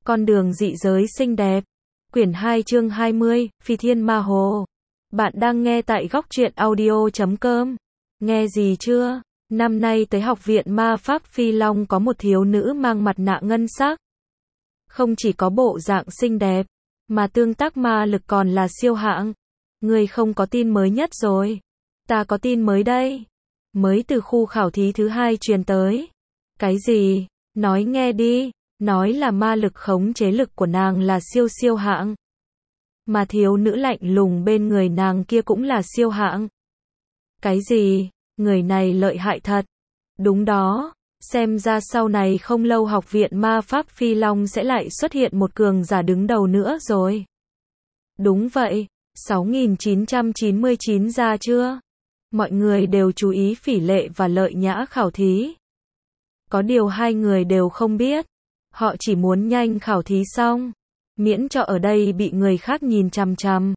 Con đường dị giới xinh đẹp. Quyển 2 chương 20, Phi Thiên Ma Hồ. Bạn đang nghe tại góc truyện audio.com. Nghe gì chưa? Năm nay tới học viện ma pháp Phi Long có một thiếu nữ mang mặt nạ ngân sắc. Không chỉ có bộ dạng xinh đẹp, mà tương tác ma lực còn là siêu hạng. Người không có tin mới nhất rồi. Ta có tin mới đây. Mới từ khu khảo thí thứ 2 truyền tới. Cái gì? Nói nghe đi. Nói là ma lực khống chế lực của nàng là siêu hạng. Mà thiếu nữ lạnh lùng bên người nàng kia cũng là siêu hạng. Cái gì? Người này lợi hại thật. Đúng đó. Xem ra sau này không lâu học viện ma pháp Phi Long sẽ lại xuất hiện một cường giả đứng đầu nữa rồi. Đúng vậy. 6.999 ra chưa? Mọi người đều chú ý Phỉ Lệ và Lợi Nhã khảo thí. Có điều hai người đều không biết. Họ chỉ muốn nhanh khảo thí xong, miễn cho ở đây bị người khác nhìn chằm chằm.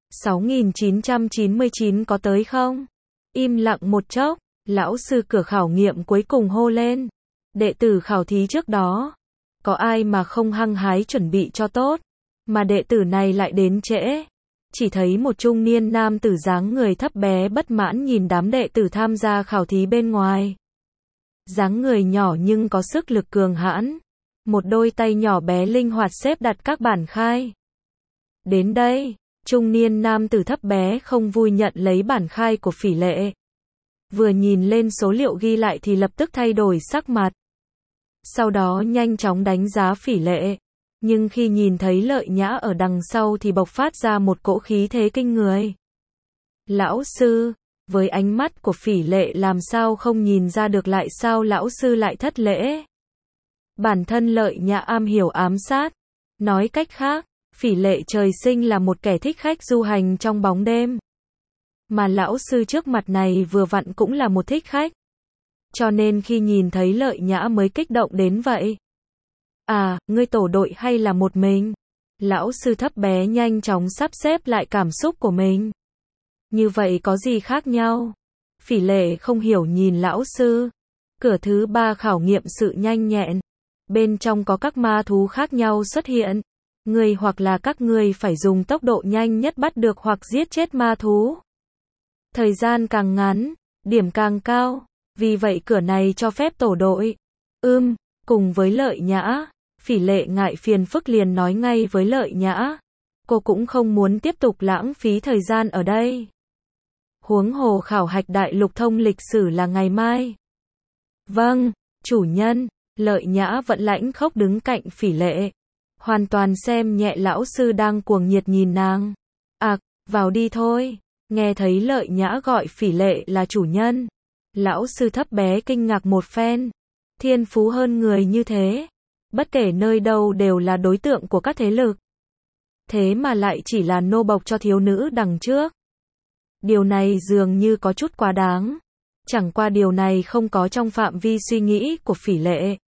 6.999 có tới không? Im lặng một chốc, lão sư cửa khảo nghiệm cuối cùng hô lên. Đệ tử khảo thí trước đó, có ai mà không hăng hái chuẩn bị cho tốt, mà đệ tử này lại đến trễ. Chỉ thấy một trung niên nam tử dáng người thấp bé bất mãn nhìn đám đệ tử tham gia khảo thí bên ngoài. Dáng người nhỏ nhưng có sức lực cường hãn. Một đôi tay nhỏ bé linh hoạt xếp đặt các bản khai. Đến đây, trung niên nam tử thấp bé không vui nhận lấy bản khai của Phỉ Lệ. Vừa nhìn lên số liệu ghi lại thì lập tức thay đổi sắc mặt. Sau đó nhanh chóng đánh giá Phỉ Lệ. Nhưng khi nhìn thấy Lợi Nhã ở đằng sau thì bộc phát ra một cỗ khí thế kinh người. Lão sư, với ánh mắt của Phỉ Lệ làm sao không nhìn ra được lại sao lão sư lại thất lễ. Bản thân Lợi Nhã am hiểu ám sát. Nói cách khác, Phỉ Lệ trời sinh là một kẻ thích khách du hành trong bóng đêm. Mà lão sư trước mặt này vừa vặn cũng là một thích khách. Cho nên khi nhìn thấy Lợi Nhã mới kích động đến vậy. À, ngươi tổ đội hay là một mình? Lão sư thấp bé nhanh chóng sắp xếp lại cảm xúc của mình. Như vậy có gì khác nhau? Phỉ Lệ không hiểu nhìn lão sư. Cửa thứ 3 khảo nghiệm sự nhanh nhẹn. Bên trong có các ma thú khác nhau xuất hiện. Người hoặc là các ngươi phải dùng tốc độ nhanh nhất bắt được hoặc giết chết ma thú. Thời gian càng ngắn, điểm càng cao. Vì vậy cửa này cho phép tổ đội. Cùng với Lợi Nhã, Phỉ Lệ ngại phiền phức liền nói ngay với Lợi Nhã. Cô cũng không muốn tiếp tục lãng phí thời gian ở đây. Huống hồ khảo hạch đại lục thông lịch sử là ngày mai. Vâng, chủ nhân. Lợi Nhã vẫn lãnh khốc đứng cạnh Phỉ Lệ. Hoàn toàn xem nhẹ lão sư đang cuồng nhiệt nhìn nàng. Vào đi thôi. Nghe thấy Lợi Nhã gọi Phỉ Lệ là chủ nhân. Lão sư thấp bé kinh ngạc một phen. Thiên phú hơn người như thế. Bất kể nơi đâu đều là đối tượng của các thế lực. Thế mà lại chỉ là nô bộc cho thiếu nữ đằng trước. Điều này dường như có chút quá đáng. Chẳng qua điều này không có trong phạm vi suy nghĩ của Phỉ Lệ.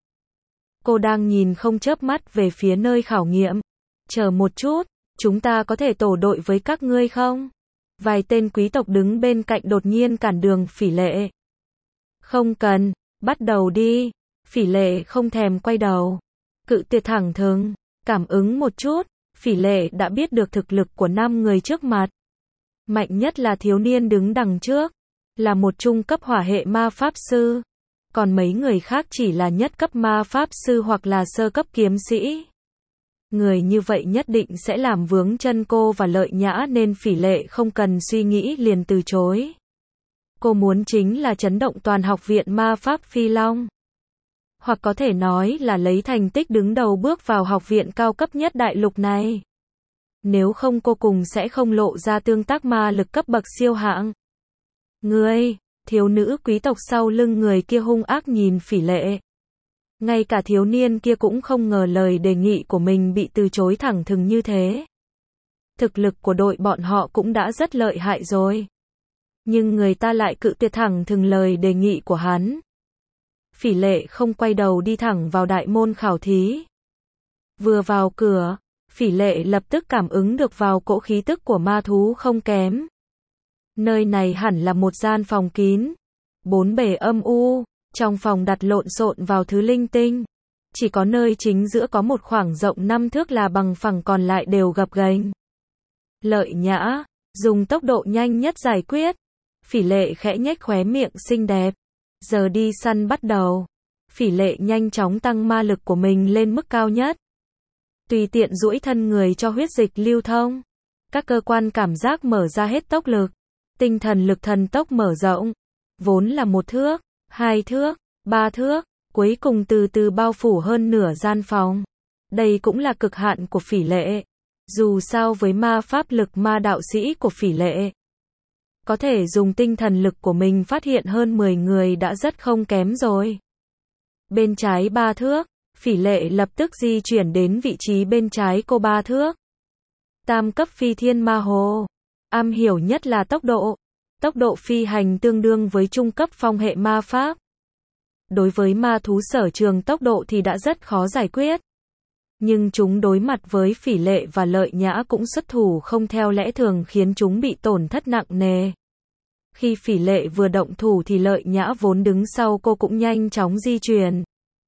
Cô đang nhìn không chớp mắt về phía nơi khảo nghiệm. Chờ một chút, chúng ta có thể tổ đội với các ngươi không? Vài tên quý tộc đứng bên cạnh đột nhiên cản đường Phỉ Lệ. Không cần, bắt đầu đi. Phỉ Lệ không thèm quay đầu. Cự tuyệt thẳng thừng, cảm ứng một chút, Phỉ Lệ đã biết được thực lực của 5 người trước mặt. Mạnh nhất là thiếu niên đứng đằng trước, là một trung cấp hỏa hệ ma pháp sư. Còn mấy người khác chỉ là nhất cấp ma pháp sư hoặc là sơ cấp kiếm sĩ. Người như vậy nhất định sẽ làm vướng chân cô và Lợi Nhã nên Phỉ Lệ không cần suy nghĩ liền từ chối. Cô muốn chính là chấn động toàn học viện ma pháp Phi Long. Hoặc có thể nói là lấy thành tích đứng đầu bước vào học viện cao cấp nhất đại lục này. Nếu không cô cùng sẽ không lộ ra tương tác ma lực cấp bậc siêu hạng. Ngươi, thiếu nữ quý tộc sau lưng người kia hung ác nhìn Phỉ Lệ. Ngay cả thiếu niên kia cũng không ngờ lời đề nghị của mình bị từ chối thẳng thừng như thế. Thực lực của đội bọn họ cũng đã rất lợi hại rồi. Nhưng người ta lại cự tuyệt thẳng thừng lời đề nghị của hắn. Phỉ Lệ không quay đầu đi thẳng vào đại môn khảo thí. Vừa vào cửa, Phỉ Lệ lập tức cảm ứng được vào cỗ khí tức của ma thú không kém. Nơi này hẳn là một gian phòng kín. 4 bề âm u, trong phòng đặt lộn xộn vào thứ linh tinh. Chỉ có nơi chính giữa có một khoảng rộng 5 thước là bằng phẳng, còn lại đều gập ghềnh. Lợi Nhã dùng tốc độ nhanh nhất giải quyết. Phỉ Lệ khẽ nhếch khóe miệng xinh đẹp. Giờ đi săn bắt đầu. Phỉ Lệ nhanh chóng tăng ma lực của mình lên mức cao nhất. Tùy tiện duỗi thân người cho huyết dịch lưu thông. Các cơ quan cảm giác mở ra hết tốc lực. Tinh thần lực thần tốc mở rộng. Vốn là 1 thước, 2 thước, 3 thước, cuối cùng từ từ bao phủ hơn nửa gian phòng. Đây cũng là cực hạn của Phỉ Lệ. Dù sao với ma pháp lực ma đạo sĩ của Phỉ Lệ, có thể dùng tinh thần lực của mình phát hiện hơn 10 người đã rất không kém rồi. Bên trái 3 thước, Phỉ Lệ lập tức di chuyển đến vị trí bên trái cô 3 thước. Tam cấp phi thiên ma hồ. Am hiểu nhất là tốc độ. Tốc độ phi hành tương đương với trung cấp phong hệ ma pháp. Đối với ma thú sở trường tốc độ thì đã rất khó giải quyết. Nhưng chúng đối mặt với Phỉ Lệ và Lợi Nhã cũng xuất thủ không theo lẽ thường, khiến chúng bị tổn thất nặng nề. Khi Phỉ Lệ vừa động thủ thì Lợi Nhã vốn đứng sau cô cũng nhanh chóng di chuyển.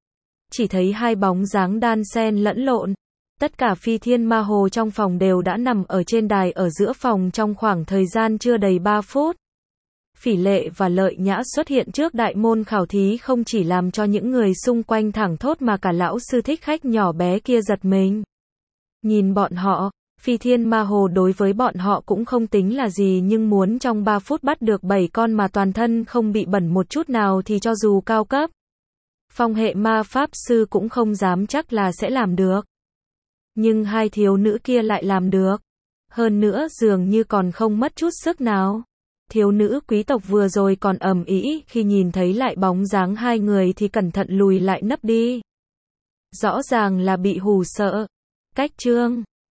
Chỉ thấy hai bóng dáng đan xen lẫn lộn. Tất cả phi thiên ma hồ trong phòng đều đã nằm ở trên đài ở giữa phòng trong khoảng thời gian chưa đầy 3 phút. Phỉ Lệ và Lợi Nhã xuất hiện trước đại môn khảo thí không chỉ làm cho những người xung quanh thảng thốt mà cả lão sư thích khách nhỏ bé kia giật mình. Nhìn bọn họ, phi thiên ma hồ đối với bọn họ cũng không tính là gì, nhưng muốn trong 3 phút bắt được 7 con mà toàn thân không bị bẩn một chút nào thì cho dù cao cấp phong hệ ma pháp sư cũng không dám chắc là sẽ làm được. Nhưng hai thiếu nữ kia lại làm được. Hơn nữa dường như còn không mất chút sức nào. Thiếu nữ quý tộc vừa rồi còn ầm ĩ, khi nhìn thấy lại bóng dáng hai người thì cẩn thận lùi lại nấp đi. Rõ ràng là bị hù sợ. Cách chương